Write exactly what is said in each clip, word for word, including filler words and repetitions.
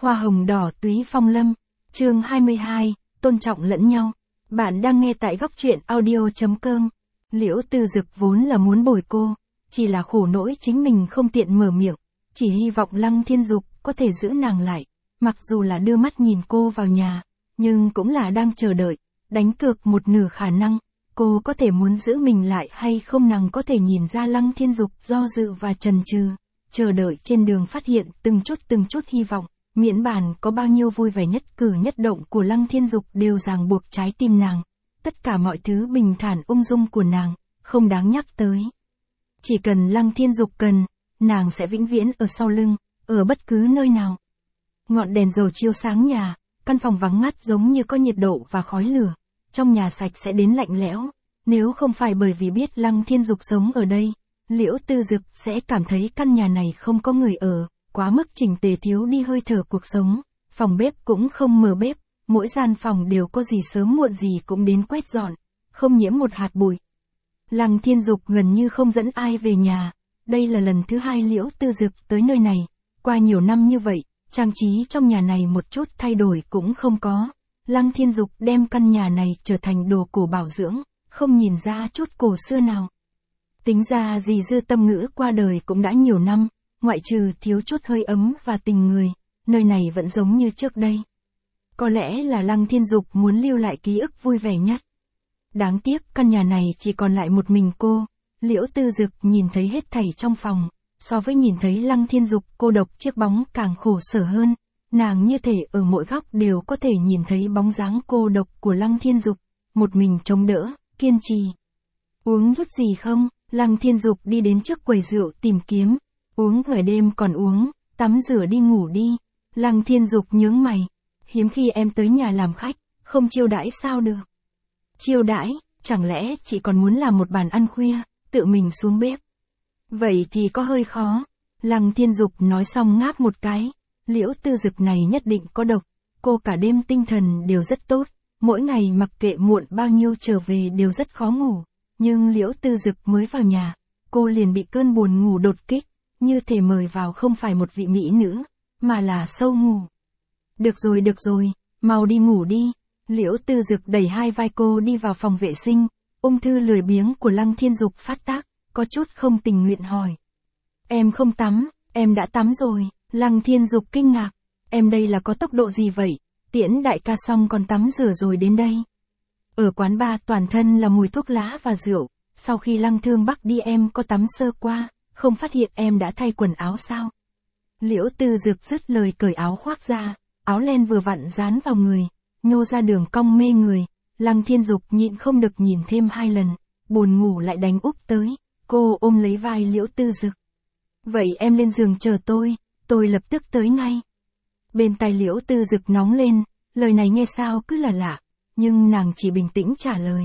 Hoa hồng đỏ túy phong lâm, chương hai mươi hai, tôn trọng lẫn nhau. Bạn đang nghe tại góc truyện audio chấm com. Liễu Tư Dực vốn là muốn bồi cô, chỉ là khổ nỗi chính mình không tiện mở miệng, chỉ hy vọng Lăng Thiên Dục có thể giữ nàng lại, mặc dù là đưa mắt nhìn cô vào nhà, nhưng cũng là đang chờ đợi, đánh cược một nửa khả năng, cô có thể muốn giữ mình lại hay không. Nàng có thể nhìn ra Lăng Thiên Dục do dự và chần chừ, chờ đợi trên đường phát hiện từng chút từng chút hy vọng. Miễn bàn có bao nhiêu vui vẻ nhất cử nhất động của Lăng Thiên Dục đều ràng buộc trái tim nàng. Tất cả mọi thứ bình thản ung dung của nàng, không đáng nhắc tới. Chỉ cần Lăng Thiên Dục cần, nàng sẽ vĩnh viễn ở sau lưng, ở bất cứ nơi nào. Ngọn đèn dầu chiếu sáng nhà, căn phòng vắng ngắt giống như có nhiệt độ và khói lửa. Trong nhà sạch sẽ đến lạnh lẽo. Nếu không phải bởi vì biết Lăng Thiên Dục sống ở đây, Liễu Tư Dực sẽ cảm thấy căn nhà này không có người ở. Quá mức chỉnh tề, thiếu đi hơi thở cuộc sống, phòng bếp cũng không mở bếp, mỗi gian phòng đều có gì sớm muộn gì cũng đến quét dọn, không nhiễm một hạt bụi. Lăng Thiên Dục gần như không dẫn ai về nhà, đây là lần thứ hai Liễu Tư Dực tới nơi này, qua nhiều năm như vậy, trang trí trong nhà này một chút thay đổi cũng không có. Lăng Thiên Dục đem căn nhà này trở thành đồ cổ bảo dưỡng, không nhìn ra chút cổ xưa nào. Tính ra dì Dư Tâm Ngữ qua đời cũng đã nhiều năm. Ngoại trừ thiếu chút hơi ấm và tình người, nơi này vẫn giống như trước đây. Có lẽ là Lăng Thiên Dục muốn lưu lại ký ức vui vẻ nhất. Đáng tiếc căn nhà này chỉ còn lại một mình cô. Liễu Tư Dực nhìn thấy hết thảy trong phòng, so với nhìn thấy Lăng Thiên Dục cô độc chiếc bóng càng khổ sở hơn. Nàng như thể ở mỗi góc đều có thể nhìn thấy bóng dáng cô độc của Lăng Thiên Dục, một mình chống đỡ, kiên trì. Uống chút gì không? Lăng Thiên Dục đi đến trước quầy rượu tìm kiếm. Uống ở đêm còn uống, tắm rửa đi ngủ đi. Lăng Thiên Dục nhướng mày. Hiếm khi em tới nhà làm khách, không chiêu đãi sao được? Chiêu đãi, chẳng lẽ chị còn muốn làm một bàn ăn khuya, tự mình xuống bếp? Vậy thì có hơi khó. Lăng Thiên Dục nói xong ngáp một cái. Liễu Tư Dực này nhất định có độc. Cô cả đêm tinh thần đều rất tốt. Mỗi ngày mặc kệ muộn bao nhiêu trở về đều rất khó ngủ. Nhưng Liễu Tư Dực mới vào nhà, cô liền bị cơn buồn ngủ đột kích. Như thể mời vào không phải một vị mỹ nữ, mà là sâu ngủ. Được rồi được rồi, mau đi ngủ đi. Liễu Tư Dực đẩy hai vai cô đi vào phòng vệ sinh. Ung thư lười biếng của Lăng Thiên Dục phát tác, có chút không tình nguyện hỏi. Em không tắm, em đã tắm rồi. Lăng Thiên Dục kinh ngạc. Em đây là có tốc độ gì vậy? Tiễn đại ca xong còn tắm rửa rồi đến đây. Ở quán bar toàn thân là mùi thuốc lá và rượu. Sau khi Lăng Thương Bắc đi em có tắm sơ qua. Không phát hiện em đã thay quần áo sao? Liễu Tư Dực dứt lời cởi áo khoác ra, áo len vừa vặn dán vào người, nhô ra đường cong mê người. Lăng Thiên Dục nhịn không được nhìn thêm hai lần, buồn ngủ lại đánh úp tới, cô ôm lấy vai Liễu Tư Dực. Vậy em lên giường chờ tôi, tôi lập tức tới ngay. Bên tai Liễu Tư Dực nóng lên, lời này nghe sao cứ là lạ, nhưng nàng chỉ bình tĩnh trả lời.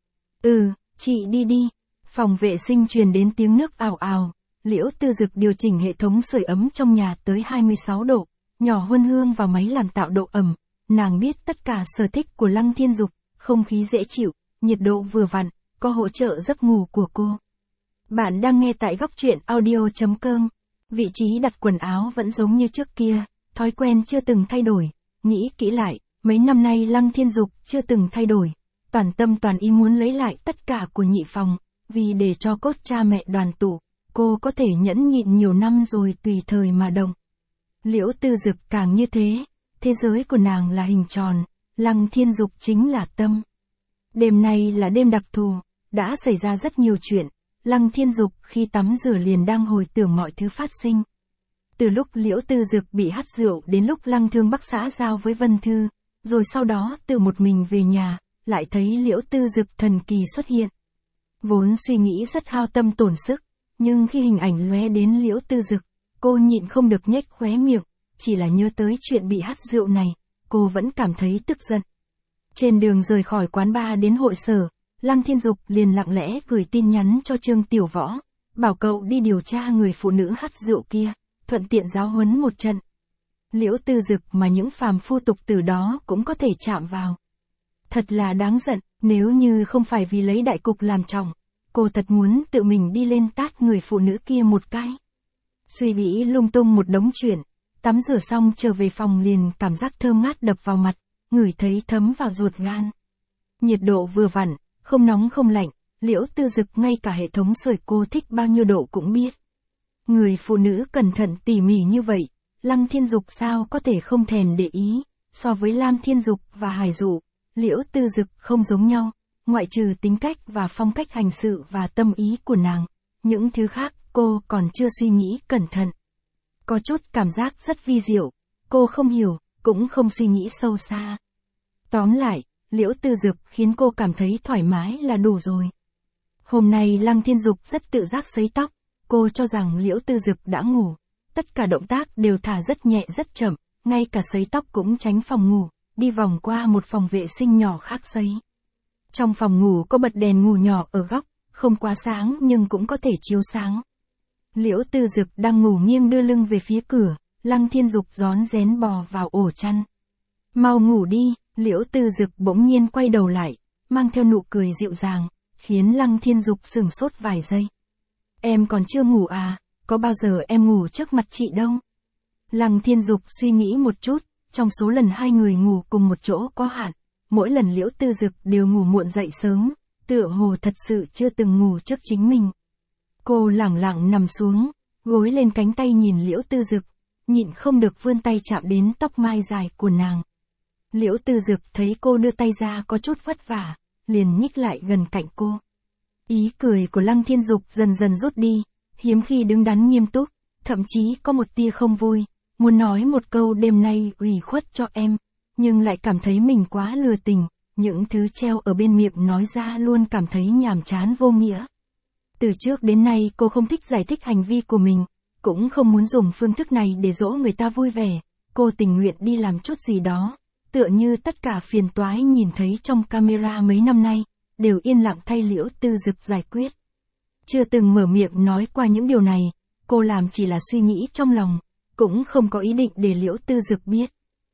Ừ, chị đi đi. Phòng vệ sinh truyền đến tiếng nước ào ào. Liễu Tư Dực điều chỉnh hệ thống sưởi ấm trong nhà tới hai mươi sáu độ, nhỏ huân hương vào máy làm tạo độ ẩm. Nàng biết tất cả sở thích của Lăng Thiên Dục, không khí dễ chịu, nhiệt độ vừa vặn, có hỗ trợ giấc ngủ của cô. Bạn đang nghe tại góc truyện audio chấm com. Vị trí đặt quần áo vẫn giống như trước kia, thói quen chưa từng thay đổi. Nghĩ kỹ lại, mấy năm nay Lăng Thiên Dục chưa từng thay đổi. Toàn tâm toàn ý muốn lấy lại tất cả của nhị phòng, vì để cho cốt cha mẹ đoàn tụ. Cô có thể nhẫn nhịn nhiều năm rồi tùy thời mà động. Liễu Tư Dực càng như thế, thế giới của nàng là hình tròn, Lăng Thiên Dục chính là tâm. Đêm nay là đêm đặc thù, đã xảy ra rất nhiều chuyện, Lăng Thiên Dục khi tắm rửa liền đang hồi tưởng mọi thứ phát sinh. Từ lúc Liễu Tư Dực bị hắt rượu đến lúc Lăng Thương Bắc xã giao với Vân Thư, rồi sau đó tự một mình về nhà, lại thấy Liễu Tư Dực thần kỳ xuất hiện. Vốn suy nghĩ rất hao tâm tổn sức. Nhưng khi hình ảnh lóe đến Liễu Tư Dực, cô nhịn không được nhếch khóe miệng, chỉ là nhớ tới chuyện bị hắt rượu này, cô vẫn cảm thấy tức giận. Trên đường rời khỏi quán bar đến hội sở, Lăng Thiên Dục liền lặng lẽ gửi tin nhắn cho Trương Tiểu Võ, bảo cậu đi điều tra người phụ nữ hắt rượu kia, thuận tiện giáo huấn một trận. Liễu Tư Dực mà những phàm phu tục tử đó cũng có thể chạm vào. Thật là đáng giận, nếu như không phải vì lấy đại cục làm trọng. Cô thật muốn tự mình đi lên tát người phụ nữ kia một cái. Suy nghĩ lung tung một đống chuyện, Tắm rửa xong trở về phòng liền cảm giác thơm ngát đập vào mặt, ngửi thấy thấm vào ruột gan. Nhiệt độ vừa vặn, không nóng không lạnh, Liễu Tư Dực ngay cả hệ thống sưởi cô thích bao nhiêu độ cũng biết. Người phụ nữ cẩn thận tỉ mỉ như vậy, Lăng Thiên Dục sao có thể không thèm để ý. So với Lam Thiên Dục và Hải Dụ, Liễu Tư Dực không giống nhau, ngoại trừ tính cách và phong cách hành sự và tâm ý của nàng, những thứ khác cô còn chưa suy nghĩ cẩn thận. Có chút cảm giác rất vi diệu, cô không hiểu, cũng không suy nghĩ sâu xa. Tóm lại, Liễu Tư Dực khiến cô cảm thấy thoải mái là đủ rồi. Hôm nay Lăng Thiên Dục rất tự giác sấy tóc, cô cho rằng Liễu Tư Dực đã ngủ, tất cả động tác đều thả rất nhẹ rất chậm, ngay cả sấy tóc cũng tránh phòng ngủ, đi vòng qua một phòng vệ sinh nhỏ khác sấy. Trong phòng ngủ có bật đèn ngủ nhỏ ở góc, không quá sáng nhưng cũng có thể chiếu sáng. Liễu Tư Dực đang ngủ nghiêng đưa lưng về phía cửa, Lăng Thiên Dục rón rén bò vào ổ chăn. Mau ngủ đi, Liễu Tư Dực bỗng nhiên quay đầu lại, mang theo nụ cười dịu dàng, khiến Lăng Thiên Dục sửng sốt vài giây. Em còn chưa ngủ à, có bao giờ em ngủ trước mặt chị đâu. Lăng Thiên Dục suy nghĩ một chút, trong số lần hai người ngủ cùng một chỗ có hạn, mỗi lần Liễu Tư Dực đều ngủ muộn dậy sớm, tựa hồ thật sự chưa từng ngủ trước chính mình. Cô lẳng lặng nằm xuống, gối lên cánh tay nhìn Liễu Tư Dực, nhịn không được vươn tay chạm đến tóc mai dài của nàng. Liễu Tư Dực thấy cô đưa tay ra có chút vất vả, liền nhích lại gần cạnh cô. Ý cười của Lăng Thiên Dục dần dần rút đi, hiếm khi đứng đắn nghiêm túc, thậm chí có một tia không vui, muốn nói một câu đêm nay ủy khuất cho em, nhưng lại cảm thấy mình quá lừa tình, những thứ treo ở bên miệng nói ra luôn cảm thấy nhàm chán vô nghĩa. Từ trước đến nay cô không thích giải thích hành vi của mình, cũng không muốn dùng phương thức này để dỗ người ta vui vẻ, cô tình nguyện đi làm chút gì đó, tựa như tất cả phiền toái nhìn thấy trong camera mấy năm nay, đều yên lặng thay Liễu Tư Dực giải quyết. Chưa từng mở miệng nói qua những điều này, cô làm chỉ là suy nghĩ trong lòng, cũng không có ý định để Liễu Tư Dực biết.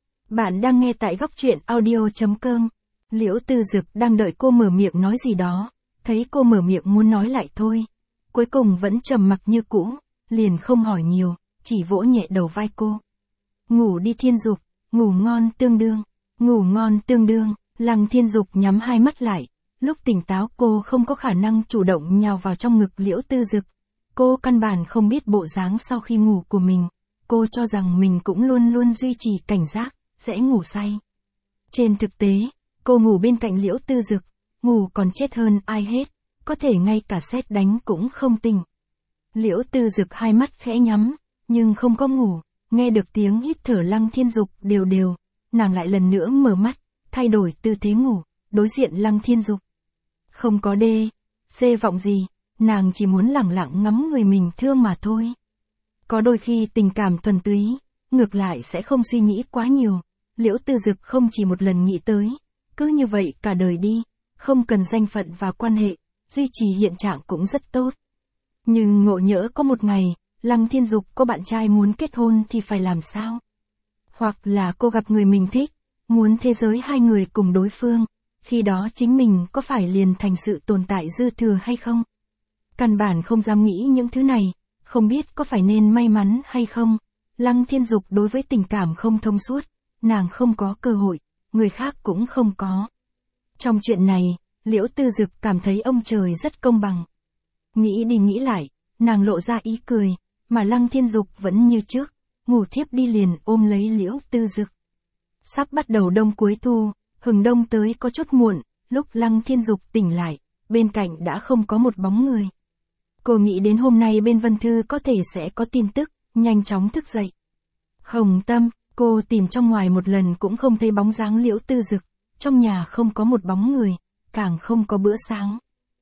Bạn đang nghe tại góc truyện audio chấm com. Liễu Tư Dực đang đợi cô mở miệng nói gì đó, thấy cô mở miệng muốn nói lại thôi. Cuối cùng vẫn trầm mặc như cũ, liền không hỏi nhiều, chỉ vỗ nhẹ đầu vai cô. Ngủ đi Thiên Dục, ngủ ngon tương đương, ngủ ngon tương đương, Lăng Thiên Dục nhắm hai mắt lại. Lúc tỉnh táo cô không có khả năng chủ động nhào vào trong ngực Liễu Tư Dực. Cô căn bản không biết bộ dáng sau khi ngủ của mình. Cô cho rằng mình cũng luôn luôn duy trì cảnh giác, sẽ ngủ say. Trên thực tế, cô ngủ bên cạnh Liễu Tư Dực, ngủ còn chết hơn ai hết, có thể ngay cả sét đánh cũng không tỉnh. Liễu Tư Dực hai mắt khẽ nhắm, nhưng không có ngủ, nghe được tiếng hít thở Lăng Thiên Dục đều đều, nàng lại lần nữa mở mắt, thay đổi tư thế ngủ, đối diện Lăng Thiên Dục. Không có đê, xê vọng gì, nàng chỉ muốn lẳng lặng ngắm người mình thương mà thôi. Có đôi khi tình cảm thuần túy, ngược lại sẽ không suy nghĩ quá nhiều, Liễu Tư Dực không chỉ một lần nghĩ tới, cứ như vậy cả đời đi, không cần danh phận và quan hệ, duy trì hiện trạng cũng rất tốt. Nhưng ngộ nhỡ có một ngày, Lăng Thiên Dục có bạn trai muốn kết hôn thì phải làm sao? Hoặc là cô gặp người mình thích, muốn thế giới hai người cùng đối phương, khi đó chính mình có phải liền thành sự tồn tại dư thừa hay không? Căn bản không dám nghĩ những thứ này, không biết có phải nên may mắn hay không. Lăng Thiên Dục đối với tình cảm không thông suốt, nàng không có cơ hội, người khác cũng không có. Trong chuyện này, Liễu Tư Dực cảm thấy ông trời rất công bằng. Nghĩ đi nghĩ lại, nàng lộ ra ý cười, mà Lăng Thiên Dục vẫn như trước, ngủ thiếp đi liền ôm lấy Liễu Tư Dực. Sắp bắt đầu đông cuối thu, hừng đông tới có chút muộn, lúc Lăng Thiên Dục tỉnh lại, bên cạnh đã không có một bóng người. Cô nghĩ đến hôm nay bên Vân Thư có thể sẽ có tin tức, nhanh chóng thức dậy. Hồng Tâm, cô tìm trong ngoài một lần cũng không thấy bóng dáng Liễu Tư Dực, trong nhà không có một bóng người, càng không có bữa sáng.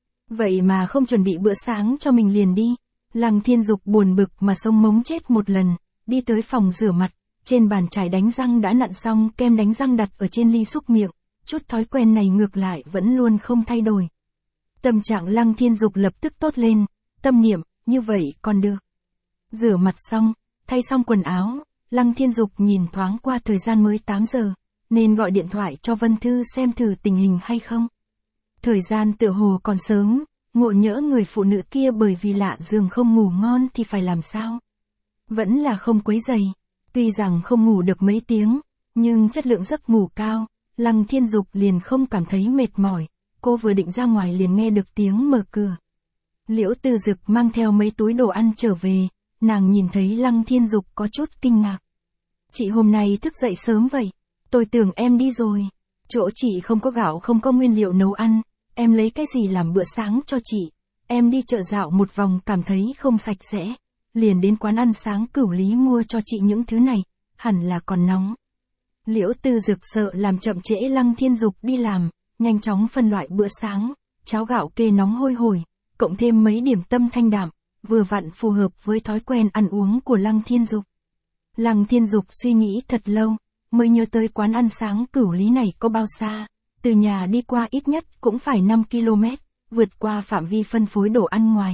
Vậy mà không chuẩn bị bữa sáng cho mình liền đi. Lăng Thiên Dục buồn bực mà sống mống chết một lần, đi tới phòng rửa mặt, trên bàn chải đánh răng đã nặn xong kem đánh răng đặt ở trên ly súc miệng, chút thói quen này ngược lại vẫn luôn không thay đổi. Tâm trạng Lăng Thiên Dục lập tức tốt lên, tâm niệm, như vậy còn được. Rửa mặt xong, thay xong quần áo, Lăng Thiên Dục nhìn thoáng qua thời gian mới tám giờ, nên gọi điện thoại cho Vân Thư xem thử tình hình hay không. Thời gian tựa hồ còn sớm, ngộ nhỡ người phụ nữ kia bởi vì lạ giường không ngủ ngon thì phải làm sao? Vẫn là không quấy rầy. Tuy rằng không ngủ được mấy tiếng, nhưng chất lượng giấc ngủ cao, Lăng Thiên Dục liền không cảm thấy mệt mỏi, cô vừa định ra ngoài liền nghe được tiếng mở cửa. Liễu Tư Dực mang theo mấy túi đồ ăn trở về, nàng nhìn thấy Lăng Thiên Dục có chút kinh ngạc. Chị hôm nay thức dậy sớm vậy, tôi tưởng em đi rồi. Chỗ chị không có gạo không có nguyên liệu nấu ăn, em lấy cái gì làm bữa sáng cho chị. Em đi chợ dạo một vòng cảm thấy không sạch sẽ, liền đến quán ăn sáng Cửu Lý mua cho chị những thứ này, hẳn là còn nóng. Liễu Tư Dực sợ làm chậm trễ Lăng Thiên Dục đi làm, nhanh chóng phân loại bữa sáng, cháo gạo kê nóng hôi hổi, cộng thêm mấy điểm tâm thanh đạm, vừa vặn phù hợp với thói quen ăn uống của Lăng Thiên Dục. Lăng Thiên Dục suy nghĩ thật lâu, mới nhớ tới quán ăn sáng Cửu Lý này có bao xa, từ nhà đi qua ít nhất cũng phải năm ki lô mét, vượt qua phạm vi phân phối đồ ăn ngoài.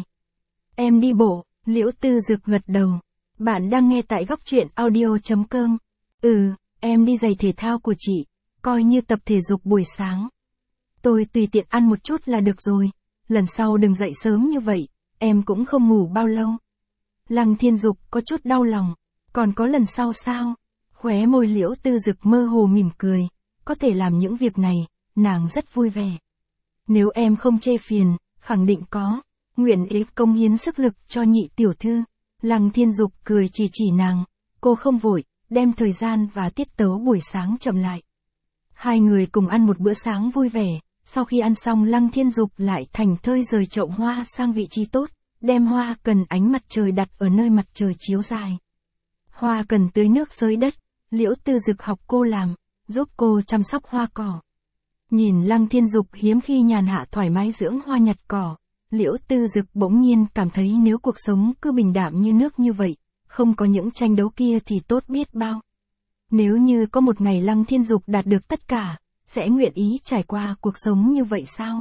Em đi bộ, Liễu Tư Dực gật đầu. Bạn đang nghe tại góc truyện audio chấm com. Ừ, em đi giày thể thao của chị, coi như tập thể dục buổi sáng. Tôi tùy tiện ăn một chút là được rồi, lần sau đừng dậy sớm như vậy, em cũng không ngủ bao lâu. Lăng Thiên Dục có chút đau lòng, còn có lần sau sao? Khóe môi Liễu Tư Dực mơ hồ mỉm cười, có thể làm những việc này, nàng rất vui vẻ. Nếu em không chê phiền, khẳng định có, nguyện ý công hiến sức lực cho nhị tiểu thư. Lăng Thiên Dục cười chỉ chỉ nàng, cô không vội, đem thời gian và tiết tấu buổi sáng chậm lại. Hai người cùng ăn một bữa sáng vui vẻ, sau khi ăn xong Lăng Thiên Dục lại thành thơi rời chậu hoa sang vị trí tốt, đem hoa cần ánh mặt trời đặt ở nơi mặt trời chiếu dài. Hoa cần tưới nước xới đất, Liễu Tư Dực học cô làm, giúp cô chăm sóc hoa cỏ. Nhìn Lăng Thiên Dục hiếm khi nhàn hạ thoải mái dưỡng hoa nhặt cỏ, Liễu Tư Dực bỗng nhiên cảm thấy nếu cuộc sống cứ bình đạm như nước như vậy, không có những tranh đấu kia thì tốt biết bao. Nếu như có một ngày Lăng Thiên Dục đạt được tất cả, sẽ nguyện ý trải qua cuộc sống như vậy sao?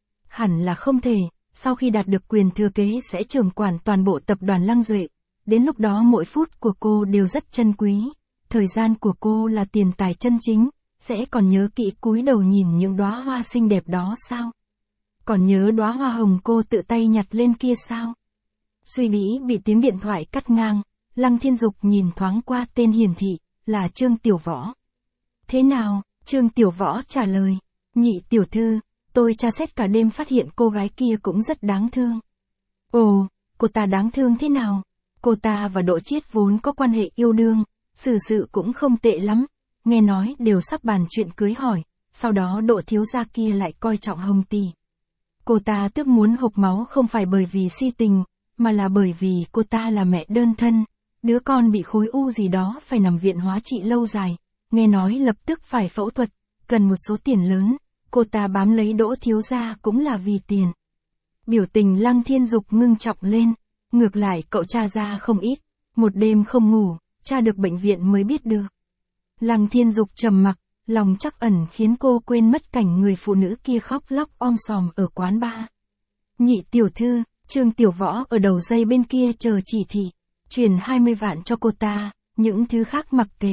Hẳn là không thể, sau khi đạt được quyền thừa kế sẽ trưởng quản toàn bộ tập đoàn Lăng Duệ, đến lúc đó mỗi phút của cô đều rất chân quý, thời gian của cô là tiền tài chân chính, sẽ còn nhớ kỹ cúi đầu nhìn những đóa hoa xinh đẹp đó sao? Còn nhớ đóa hoa hồng cô tự tay nhặt lên kia sao? Suy nghĩ bị tiếng điện thoại cắt ngang, Lăng Thiên Dục nhìn thoáng qua tên hiển thị, là Trương Tiểu Võ. Thế nào? Trương Tiểu Võ trả lời, nhị tiểu thư, tôi tra xét cả đêm phát hiện cô gái kia cũng rất đáng thương. Ồ, cô ta đáng thương thế nào? Cô ta và Đỗ Chiết vốn có quan hệ yêu đương, xử sự cũng không tệ lắm, nghe nói đều sắp bàn chuyện cưới hỏi, sau đó Đỗ thiếu gia kia lại coi trọng Hồng tỷ. Cô ta tức muốn hộc máu không phải bởi vì si tình, mà là bởi vì cô ta là mẹ đơn thân, đứa con bị khối u gì đó phải nằm viện hóa trị lâu dài, nghe nói lập tức phải phẫu thuật, cần một số tiền lớn, cô ta bám lấy Đỗ thiếu gia cũng là vì tiền. Biểu tình Lăng Thiên Dục ngưng trọng lên, ngược lại cậu tra ra không ít, một đêm không ngủ, tra được bệnh viện mới biết được. Lăng Thiên Dục trầm mặc, lòng trắc ẩn khiến cô quên mất cảnh người phụ nữ kia khóc lóc om sòm ở quán bar. Nhị tiểu thư, Trương Tiểu Võ ở đầu dây bên kia chờ chỉ thị, truyền hai mươi vạn cho cô ta, những thứ khác mặc kệ.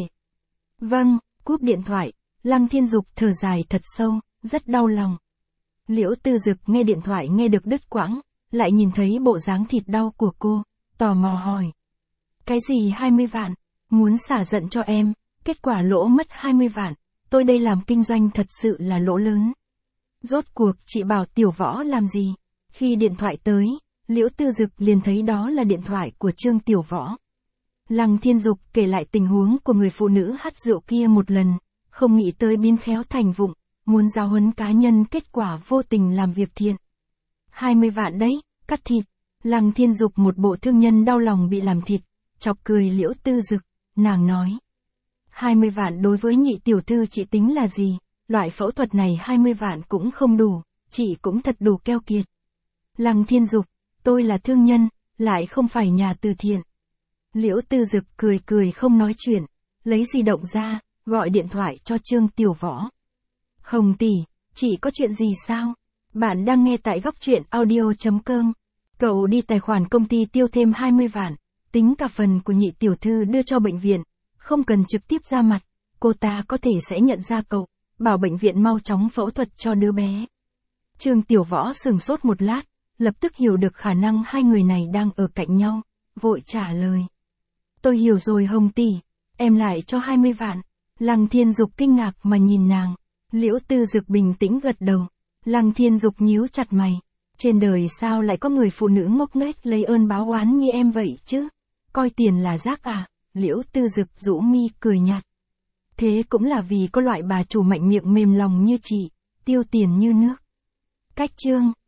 Vâng, cúp điện thoại, Lăng Thiên Dục thở dài thật sâu, rất đau lòng. Liễu Tư Dực nghe điện thoại nghe được đứt quãng, lại nhìn thấy bộ dáng thịt đau của cô, tò mò hỏi. Cái gì hai mươi vạn? Muốn xả giận cho em, kết quả lỗ mất hai mươi vạn, tôi đây làm kinh doanh thật sự là lỗ lớn. Rốt cuộc chị bảo Tiểu Võ làm gì? Khi điện thoại tới, Liễu Tư Dực liền thấy đó là điện thoại của Trương Tiểu Võ. Lăng Thiên Dục kể lại tình huống của người phụ nữ hắt rượu kia một lần, không nghĩ tới biến khéo thành vụng, muốn giáo huấn cá nhân kết quả vô tình làm việc thiện. hai mươi vạn đấy, cắt thịt. Lăng Thiên Dục một bộ thương nhân đau lòng bị làm thịt, chọc cười Liễu Tư Dực, nàng nói. hai mươi vạn đối với nhị tiểu thư chị tính là gì, loại phẫu thuật này hai mươi vạn cũng không đủ, chị cũng thật đủ keo kiệt. Lăng Thiên Dục, tôi là thương nhân, lại không phải nhà từ thiện. Liễu Tư Dực cười cười không nói chuyện, lấy di động ra, gọi điện thoại cho Trương Tiểu Võ. Hồng tỷ, chị có chuyện gì sao? Bạn đang nghe tại góc truyện audio chấm com. Cậu đi tài khoản công ty tiêu thêm hai mươi vạn, tính cả phần của nhị tiểu thư đưa cho bệnh viện, không cần trực tiếp ra mặt, cô ta có thể sẽ nhận ra cậu, bảo bệnh viện mau chóng phẫu thuật cho đứa bé. Trương Tiểu Võ sừng sốt một lát, lập tức hiểu được khả năng hai người này đang ở cạnh nhau, vội trả lời. Tôi hiểu rồi Hồng tỷ, Em lại cho hai mươi vạn. Lăng Thiên Dục kinh ngạc mà nhìn nàng. Liễu Tư Dực bình tĩnh gật đầu. Lăng Thiên Dục nhíu chặt mày. Trên đời sao lại có người phụ nữ ngốc nghếch lấy ơn báo oán như em vậy chứ? Coi tiền là rác à? Liễu Tư Dực rũ mi cười nhạt. Thế cũng là vì có loại bà chủ mạnh miệng mềm lòng như chị, tiêu tiền như nước. Cách chương